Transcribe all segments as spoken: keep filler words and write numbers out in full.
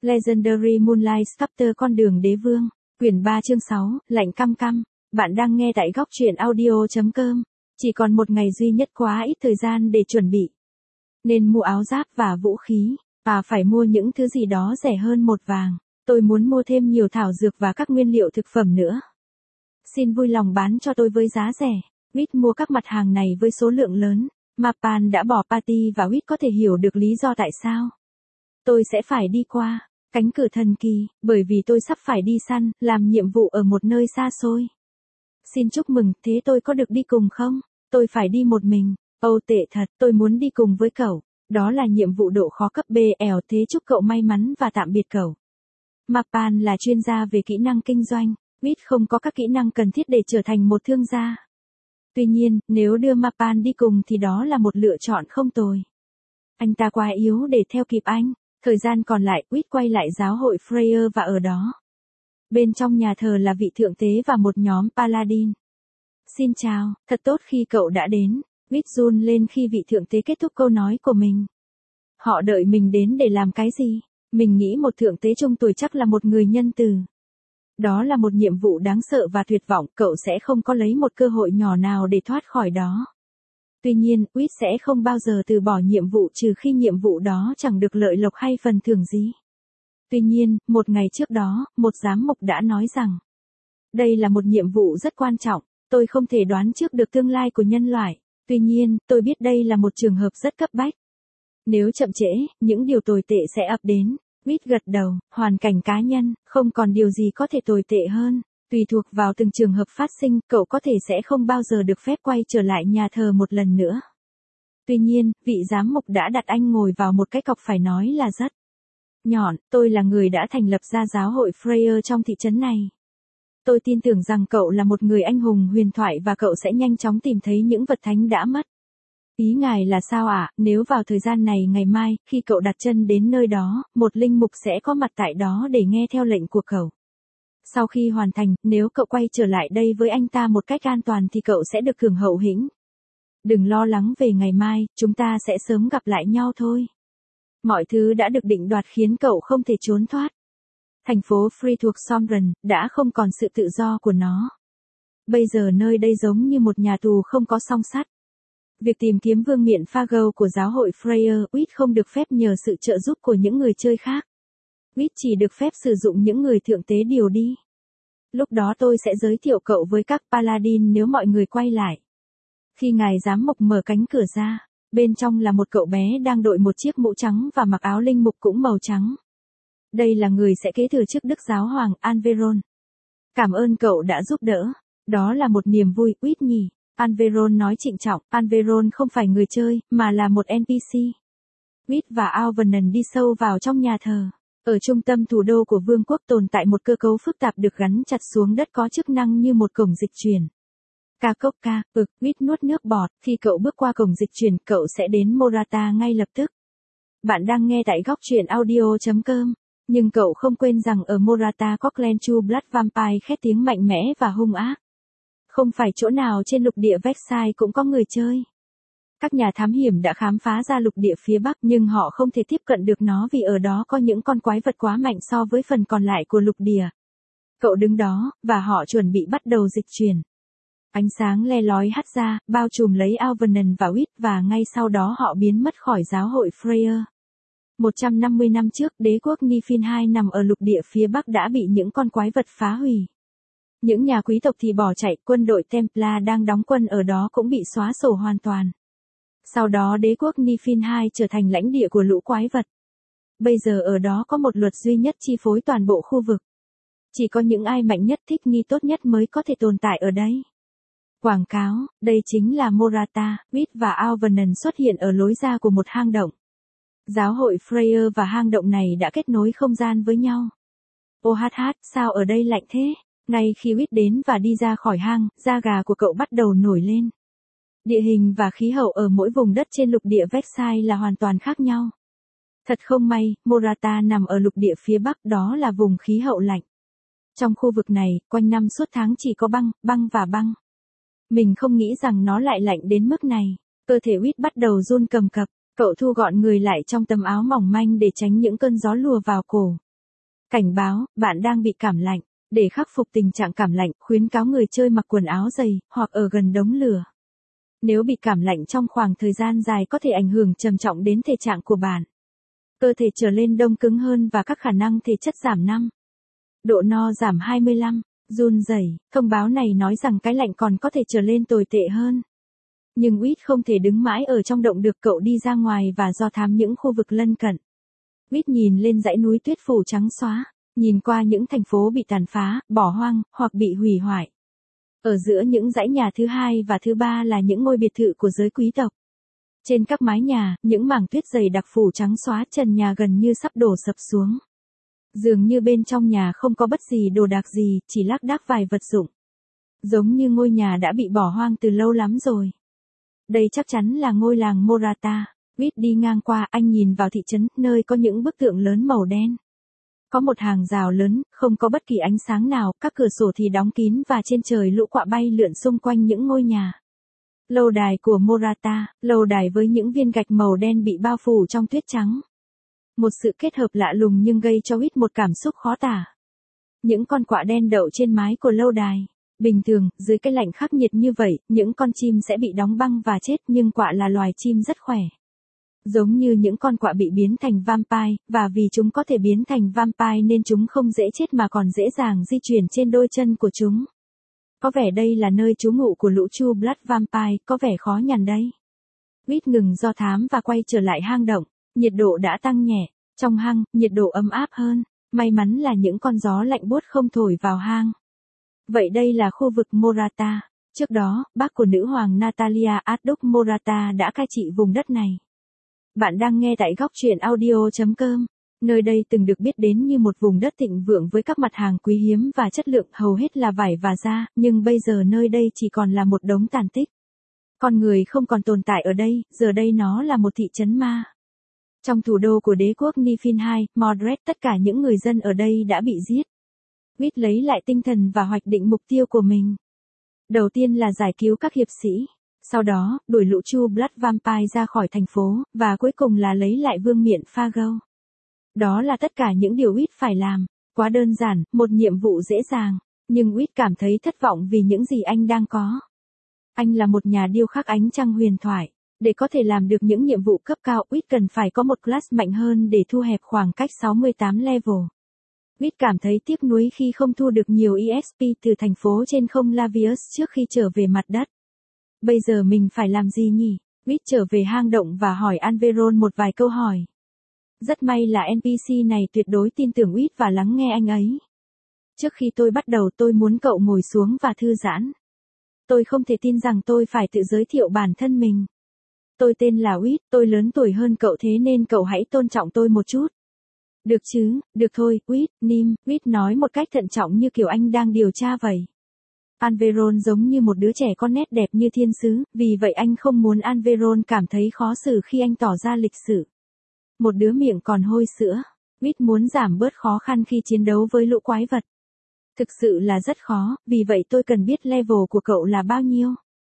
Legendary Moonlight Sculptor Con đường đế vương, quyển ba chương sáu, lạnh căm căm. Bạn đang nghe tại góc truyện audio.com. Chỉ còn một ngày duy nhất, quá ít thời gian để chuẩn bị. Nên mua áo giáp và vũ khí, và phải mua những thứ gì đó rẻ hơn một vàng. Tôi muốn mua thêm nhiều thảo dược và các nguyên liệu thực phẩm nữa. Xin vui lòng bán cho tôi với giá rẻ. Wit mua các mặt hàng này với số lượng lớn. Mapan đã bỏ party và Wit có thể hiểu được lý do tại sao. Tôi sẽ phải đi qua cánh cửa thần kỳ, bởi vì tôi sắp phải đi săn, làm nhiệm vụ ở một nơi xa xôi. Xin chúc mừng, thế tôi có được đi cùng không? Tôi phải đi một mình. Âu tệ thật, tôi muốn đi cùng với cậu. Đó là nhiệm vụ độ khó cấp B L, thế chúc cậu may mắn và tạm biệt cậu. Mapan là chuyên gia về kỹ năng kinh doanh. Wit không có các kỹ năng cần thiết để trở thành một thương gia. Tuy nhiên, nếu đưa Mapan đi cùng thì đó là một lựa chọn không tồi. Anh ta quá yếu để theo kịp anh. Thời gian còn lại, Wit quay lại giáo hội Freya và ở đó. Bên trong nhà thờ là vị thượng tế và một nhóm paladin. Xin chào, thật tốt khi cậu đã đến. Wit run lên khi vị thượng tế kết thúc câu nói của mình. Họ đợi mình đến để làm cái gì? Mình nghĩ một thượng tế trung tuổi chắc là một người nhân từ. Đó là một nhiệm vụ đáng sợ và tuyệt vọng, cậu sẽ không có lấy một cơ hội nhỏ nào để thoát khỏi đó. Tuy nhiên, Wit sẽ không bao giờ từ bỏ nhiệm vụ trừ khi nhiệm vụ đó chẳng được lợi lộc hay phần thưởng gì. Tuy nhiên, một ngày trước đó, một giám mục đã nói rằng, đây là một nhiệm vụ rất quan trọng, tôi không thể đoán trước được tương lai của nhân loại. Tuy nhiên, tôi biết đây là một trường hợp rất cấp bách. Nếu chậm trễ, những điều tồi tệ sẽ ập đến. Wit gật đầu, hoàn cảnh cá nhân, không còn điều gì có thể tồi tệ hơn. Tùy thuộc vào từng trường hợp phát sinh, cậu có thể sẽ không bao giờ được phép quay trở lại nhà thờ một lần nữa. Tuy nhiên, vị giám mục đã đặt anh ngồi vào một cái cọc phải nói là rất nhọn. Tôi là người đã thành lập ra giáo hội Freya trong thị trấn này. Tôi tin tưởng rằng cậu là một người anh hùng huyền thoại và cậu sẽ nhanh chóng tìm thấy những vật thánh đã mất. Ý ngài là sao ạ? À? Nếu vào thời gian này ngày mai, khi cậu đặt chân đến nơi đó, một linh mục sẽ có mặt tại đó để nghe theo lệnh của cậu. Sau khi hoàn thành, nếu cậu quay trở lại đây với anh ta một cách an toàn thì cậu sẽ được hưởng hậu hĩnh. Đừng lo lắng về ngày mai, chúng ta sẽ sớm gặp lại nhau thôi. Mọi thứ đã được định đoạt khiến cậu không thể trốn thoát. Thành phố Free thuộc Somren đã không còn sự tự do của nó. Bây giờ nơi đây giống như một nhà tù không có song sắt. Việc tìm kiếm vương miện Fargo của giáo hội Freya, Wit không được phép nhờ sự trợ giúp của những người chơi khác. Wit chỉ được phép sử dụng những người thượng tế điều đi. Lúc đó tôi sẽ giới thiệu cậu với các paladin nếu mọi người quay lại. Khi ngài giám mục mở cánh cửa ra, bên trong là một cậu bé đang đội một chiếc mũ trắng và mặc áo linh mục cũng màu trắng. Đây là người sẽ kế thừa chức đức giáo hoàng Anveron. Cảm ơn cậu đã giúp đỡ. Đó là một niềm vui, Wit nhỉ. Anveron nói trịnh trọng, Anveron không phải người chơi, mà là một en pê xê. Wit và Alvernon đi sâu vào trong nhà thờ. Ở trung tâm thủ đô của vương quốc tồn tại một cơ cấu phức tạp được gắn chặt xuống đất có chức năng như một cổng dịch chuyển. Ca cốc ca, ực, Wit nuốt nước bọt, khi cậu bước qua cổng dịch chuyển, cậu sẽ đến Morata ngay lập tức. Bạn đang nghe tại góc truyện audio.com, nhưng cậu không quên rằng ở Morata có Clan True Blood Vampire khét tiếng mạnh mẽ và hung ác. Không phải chỗ nào trên lục địa Vexai cũng có người chơi. Các nhà thám hiểm đã khám phá ra lục địa phía Bắc nhưng họ không thể tiếp cận được nó vì ở đó có những con quái vật quá mạnh so với phần còn lại của lục địa. Cậu đứng đó, và họ chuẩn bị bắt đầu dịch chuyển. Ánh sáng le lói hắt ra, bao trùm lấy Alvernon và Wit và ngay sau đó họ biến mất khỏi giáo hội Freya. một trăm năm mươi năm trước, đế quốc Niflheim nằm ở lục địa phía Bắc đã bị những con quái vật phá hủy. Những nhà quý tộc thì bỏ chạy, quân đội Templar đang đóng quân ở đó cũng bị xóa sổ hoàn toàn. Sau đó đế quốc Niflheim trở thành lãnh địa của lũ quái vật. Bây giờ ở đó có một luật duy nhất chi phối toàn bộ khu vực. Chỉ có những ai mạnh nhất, thích nghi tốt nhất mới có thể tồn tại ở đây. Quảng cáo, đây chính là Morata. Wit và Alvernon xuất hiện ở lối ra của một hang động. Giáo hội Freya và hang động này đã kết nối không gian với nhau. Ô hát hát, sao ở đây lạnh thế? Ngay khi Wit đến và đi ra khỏi hang, da gà của cậu bắt đầu nổi lên. Địa hình và khí hậu ở mỗi vùng đất trên lục địa Vexai là hoàn toàn khác nhau. Thật không may, Morata nằm ở lục địa phía Bắc, đó là vùng khí hậu lạnh. Trong khu vực này, quanh năm suốt tháng chỉ có băng, băng và băng. Mình không nghĩ rằng nó lại lạnh đến mức này. Cơ thể Wit bắt đầu run cầm cập, cậu thu gọn người lại trong tấm áo mỏng manh để tránh những cơn gió lùa vào cổ. Cảnh báo, bạn đang bị cảm lạnh. Để khắc phục tình trạng cảm lạnh, khuyến cáo người chơi mặc quần áo dày, hoặc ở gần đống lửa. Nếu bị cảm lạnh trong khoảng thời gian dài có thể ảnh hưởng trầm trọng đến thể trạng của bạn. Cơ thể trở lên đông cứng hơn và các khả năng thể chất giảm năm. Độ no giảm hai mươi lăm. Run rẩy. Thông báo này nói rằng cái lạnh còn có thể trở lên tồi tệ hơn. Nhưng Wit không thể đứng mãi ở trong động được, cậu đi ra ngoài và do thám những khu vực lân cận. Wit nhìn lên dãy núi tuyết phủ trắng xóa, nhìn qua những thành phố bị tàn phá, bỏ hoang, hoặc bị hủy hoại. Ở giữa những dãy nhà thứ hai và thứ ba là những ngôi biệt thự của giới quý tộc. Trên các mái nhà, những mảng tuyết dày đặc phủ trắng xóa, trần nhà gần như sắp đổ sập xuống. Dường như bên trong nhà không có bất gì đồ đạc gì, chỉ lác đác vài vật dụng. Giống như ngôi nhà đã bị bỏ hoang từ lâu lắm rồi. Đây chắc chắn là ngôi làng Morata. Wit đi ngang qua, anh nhìn vào thị trấn, nơi có những bức tượng lớn màu đen. Có một hàng rào lớn, không có bất kỳ ánh sáng nào, các cửa sổ thì đóng kín và trên trời lũ quạ bay lượn xung quanh những ngôi nhà. Lâu đài của Morata, lâu đài với những viên gạch màu đen bị bao phủ trong tuyết trắng. Một sự kết hợp lạ lùng nhưng gây cho Wit một cảm xúc khó tả. Những con quạ đen đậu trên mái của lâu đài. Bình thường, dưới cái lạnh khắc nghiệt như vậy, những con chim sẽ bị đóng băng và chết, nhưng quạ là loài chim rất khỏe. Giống như những con quạ bị biến thành vampire, và vì chúng có thể biến thành vampire nên chúng không dễ chết mà còn dễ dàng di chuyển trên đôi chân của chúng. Có vẻ đây là nơi trú ngụ của lũ True Blood Vampire, có vẻ khó nhằn đấy. Wit ngừng do thám và quay trở lại hang động, nhiệt độ đã tăng nhẹ, trong hang, nhiệt độ ấm áp hơn, may mắn là những con gió lạnh buốt không thổi vào hang. Vậy đây là khu vực Morata. Trước đó, bác của nữ hoàng Natalia Archduke Morata đã cai trị vùng đất này. Bạn đang nghe tại góc truyện audio chấm com. Nơi đây từng được biết đến như một vùng đất thịnh vượng với các mặt hàng quý hiếm và chất lượng, hầu hết là vải và da, nhưng bây giờ nơi đây chỉ còn là một đống tàn tích. Con người không còn tồn tại ở đây, giờ đây nó là một thị trấn ma. Trong thủ đô của đế quốc Niflheim, Mordred, tất cả những người dân ở đây đã bị giết. Wit lấy lại tinh thần và hoạch định mục tiêu của mình. Đầu tiên là giải cứu các hiệp sĩ, sau đó, đuổi lũ True Blood Vampire ra khỏi thành phố, và cuối cùng là lấy lại vương miện Fargo. Đó là tất cả những điều Wit phải làm. Quá đơn giản, một nhiệm vụ dễ dàng, nhưng Wit cảm thấy thất vọng vì những gì anh đang có. Anh là một nhà điêu khắc ánh trăng huyền thoại. Để có thể làm được những nhiệm vụ cấp cao, Wit cần phải có một class mạnh hơn để thu hẹp khoảng cách sáu mươi tám level. Wit cảm thấy tiếc nuối khi không thu được nhiều E X P từ thành phố trên không Lavius trước khi trở về mặt đất. Bây giờ mình phải làm gì nhỉ? Wit trở về hang động và hỏi Anveron một vài câu hỏi. Rất may là en pê xê này tuyệt đối tin tưởng Wit và lắng nghe anh ấy. Trước khi tôi bắt đầu tôi muốn cậu ngồi xuống và thư giãn. Tôi không thể tin rằng tôi phải tự giới thiệu bản thân mình. Tôi tên là Wit, tôi lớn tuổi hơn cậu thế nên cậu hãy tôn trọng tôi một chút. Được chứ, được thôi, Wit, Nim, Wit nói một cách thận trọng như kiểu anh đang điều tra vậy. Anveron giống như một đứa trẻ con nét đẹp như thiên sứ, vì vậy anh không muốn Anveron cảm thấy khó xử khi anh tỏ ra lịch sự. Một đứa miệng còn hôi sữa. Wit muốn giảm bớt khó khăn khi chiến đấu với lũ quái vật. Thực sự là rất khó, vì vậy tôi cần biết level của cậu là bao nhiêu.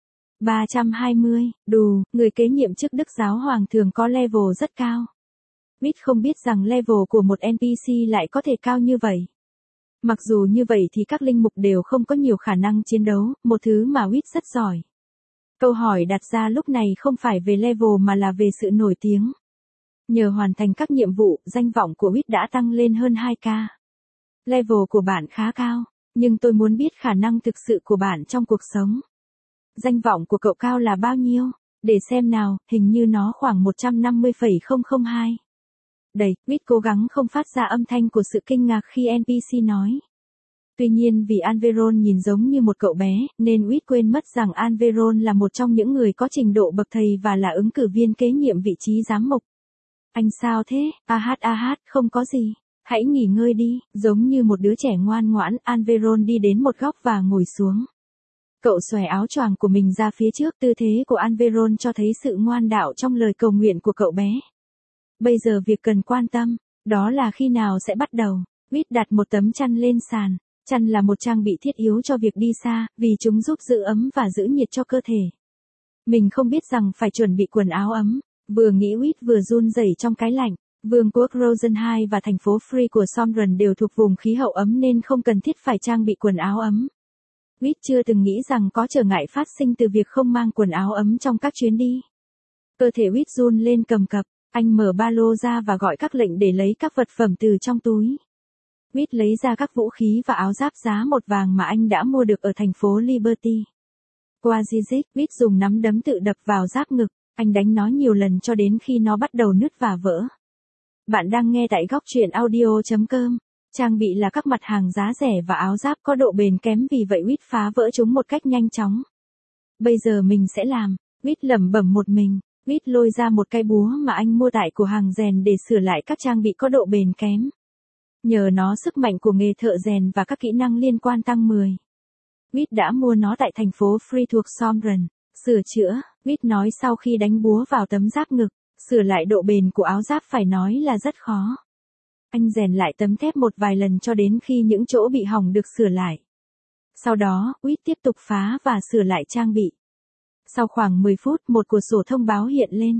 ba trăm hai mươi, đù, người kế nhiệm chức Đức Giáo Hoàng thường có level rất cao. Wit không biết rằng level của một en pê xê lại có thể cao như vậy. Mặc dù như vậy thì các linh mục đều không có nhiều khả năng chiến đấu, một thứ mà Wit rất giỏi. Câu hỏi đặt ra lúc này không phải về level mà là về sự nổi tiếng. Nhờ hoàn thành các nhiệm vụ, danh vọng của Wit đã tăng lên hơn hai k. Level của bạn khá cao, nhưng tôi muốn biết khả năng thực sự của bạn trong cuộc sống. Danh vọng của cậu cao là bao nhiêu? Để xem nào, hình như nó khoảng một trăm năm mươi phẩy không không hai. Đầy, Wit cố gắng không phát ra âm thanh của sự kinh ngạc khi en pê xê nói. Tuy nhiên vì Anveron nhìn giống như một cậu bé, nên Wit quên mất rằng Anveron là một trong những người có trình độ bậc thầy và là ứng cử viên kế nhiệm vị trí giám mục. Anh sao thế? A hát a hát, không có gì. Hãy nghỉ ngơi đi, giống như một đứa trẻ ngoan ngoãn, Anveron đi đến một góc và ngồi xuống. Cậu xòe áo choàng của mình ra phía trước, tư thế của Anveron cho thấy sự ngoan đạo trong lời cầu nguyện của cậu bé. Bây giờ việc cần quan tâm, đó là khi nào sẽ bắt đầu. Wit đặt một tấm chăn lên sàn. Chăn là một trang bị thiết yếu cho việc đi xa, vì chúng giúp giữ ấm và giữ nhiệt cho cơ thể. Mình không biết rằng phải chuẩn bị quần áo ấm, vừa nghĩ Wit vừa run rẩy trong cái lạnh. Vương quốc Rosenheim và thành phố Free của Somren đều thuộc vùng khí hậu ấm nên không cần thiết phải trang bị quần áo ấm. Whit chưa từng nghĩ rằng có trở ngại phát sinh từ việc không mang quần áo ấm trong các chuyến đi. Cơ thể Whit run lên cầm cập, anh mở ba lô ra và gọi các lệnh để lấy các vật phẩm từ trong túi. Whit lấy ra các vũ khí và áo giáp giá một vàng mà anh đã mua được ở thành phố Liberty. Qua Zizik, Whit dùng nắm đấm tự đập vào giáp ngực, anh đánh nó nhiều lần cho đến khi nó bắt đầu nứt và vỡ. Bạn đang nghe tại góc truyện audio chấm com. Trang bị là các mặt hàng giá rẻ và áo giáp có độ bền kém, vì vậy Whit phá vỡ chúng một cách nhanh chóng. Bây giờ mình sẽ làm, Whit lẩm bẩm một mình. Whit lôi ra một cái búa mà anh mua tại cửa hàng rèn để sửa lại các trang bị có độ bền kém. Nhờ nó, sức mạnh của nghề thợ rèn và các kỹ năng liên quan tăng mười. Whit đã mua nó tại thành phố Free thuộc Somren. Sửa chữa, Whit nói sau khi đánh búa vào tấm giáp ngực, sửa lại độ bền của áo giáp phải nói là rất khó. Anh rèn lại tấm thép một vài lần cho đến khi những chỗ bị hỏng được sửa lại. Sau đó, Whit tiếp tục phá và sửa lại trang bị. Sau khoảng mười phút, một cửa sổ thông báo hiện lên.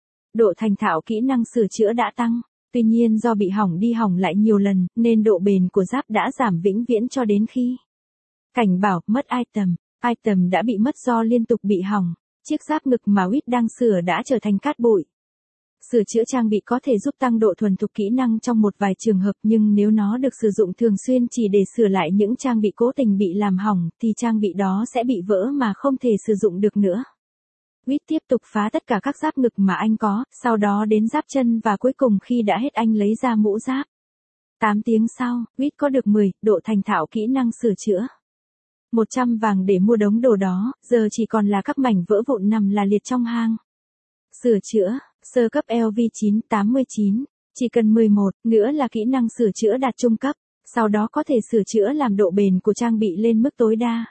Độ thành thạo kỹ năng sửa chữa đã tăng. Tuy nhiên do bị hỏng đi hỏng lại nhiều lần, nên độ bền của giáp đã giảm vĩnh viễn cho đến khi. Cảnh bảo, mất item. Item đã bị mất do liên tục bị hỏng. Chiếc giáp ngực mà Whit đang sửa đã trở thành cát bụi. Sửa chữa trang bị có thể giúp tăng độ thuần thục kỹ năng trong một vài trường hợp, nhưng nếu nó được sử dụng thường xuyên chỉ để sửa lại những trang bị cố tình bị làm hỏng, thì trang bị đó sẽ bị vỡ mà không thể sử dụng được nữa. Whit tiếp tục phá tất cả các giáp ngực mà anh có, sau đó đến giáp chân và cuối cùng khi đã hết anh lấy ra mũ giáp. tám tiếng sau, Whit có được mười, độ thành thạo kỹ năng sửa chữa. một trăm vàng để mua đống đồ đó, giờ chỉ còn là các mảnh vỡ vụn nằm là liệt trong hang. Sửa chữa, sơ cấp L V chín tám chín, chỉ cần mười một nữa là kỹ năng sửa chữa đạt trung cấp, sau đó có thể sửa chữa làm độ bền của trang bị lên mức tối đa.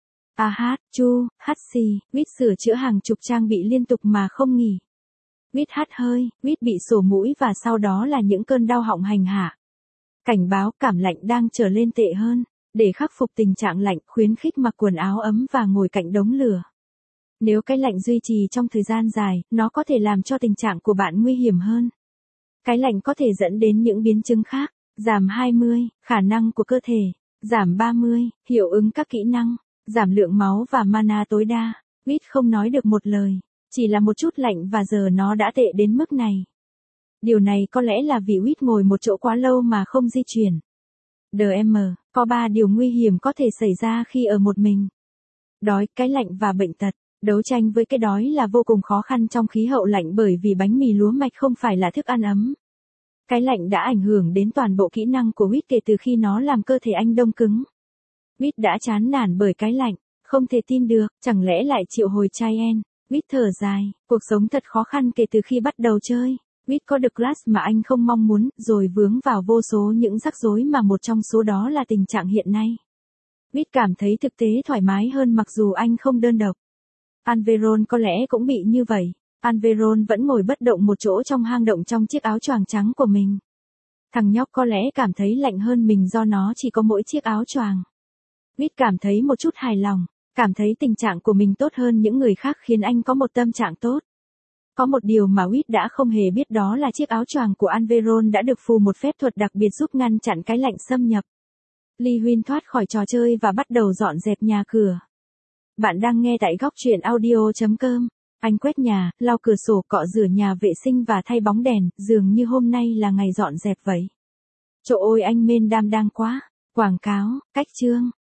A H, Chu, H C, Whit sửa chữa hàng chục trang bị liên tục mà không nghỉ. Whit hắt hơi, Whit bị sổ mũi và sau đó là những cơn đau họng hành hạ. Cảnh báo cảm lạnh đang trở lên tệ hơn. Để khắc phục tình trạng lạnh, khuyến khích mặc quần áo ấm và ngồi cạnh đống lửa. Nếu cái lạnh duy trì trong thời gian dài, nó có thể làm cho tình trạng của bạn nguy hiểm hơn. Cái lạnh có thể dẫn đến những biến chứng khác, giảm hai mươi, khả năng của cơ thể, giảm ba mươi, hiệu ứng các kỹ năng, giảm lượng máu và mana tối đa. Whit không nói được một lời, chỉ là một chút lạnh và giờ nó đã tệ đến mức này. Điều này có lẽ là vì Whit ngồi một chỗ quá lâu mà không di chuyển. đê em, có ba điều nguy hiểm có thể xảy ra khi ở một mình. Đói, cái lạnh và bệnh tật. Đấu tranh với cái đói là vô cùng khó khăn trong khí hậu lạnh bởi vì bánh mì lúa mạch không phải là thức ăn ấm. Cái lạnh đã ảnh hưởng đến toàn bộ kỹ năng của Whit kể từ khi nó làm cơ thể anh đông cứng. Whit đã chán nản bởi cái lạnh, không thể tin được, chẳng lẽ lại triệu hồi Cheyenne. Whit thở dài, cuộc sống thật khó khăn kể từ khi bắt đầu chơi. Whit có được class mà anh không mong muốn, rồi vướng vào vô số những rắc rối mà một trong số đó là tình trạng hiện nay. Whit cảm thấy thực tế thoải mái hơn mặc dù anh không đơn độc. Alveron có lẽ cũng bị như vậy. Alveron vẫn ngồi bất động một chỗ trong hang động trong chiếc áo choàng trắng của mình. Thằng nhóc có lẽ cảm thấy lạnh hơn mình do nó chỉ có mỗi chiếc áo choàng. Whit cảm thấy một chút hài lòng, cảm thấy tình trạng của mình tốt hơn những người khác khiến anh có một tâm trạng tốt. Có một điều mà Whit đã không hề biết, đó là chiếc áo choàng của Alveron đã được phù một phép thuật đặc biệt giúp ngăn chặn cái lạnh xâm nhập. Lee Huynh thoát khỏi trò chơi và bắt đầu dọn dẹp nhà cửa. Bạn đang nghe tại góc truyện audio chấm com. Anh quét nhà, lau cửa sổ, cọ rửa nhà vệ sinh và thay bóng đèn, dường như hôm nay là ngày dọn dẹp vậy. Trời ơi, anh mên đam đang quá. Quảng cáo, cách chương.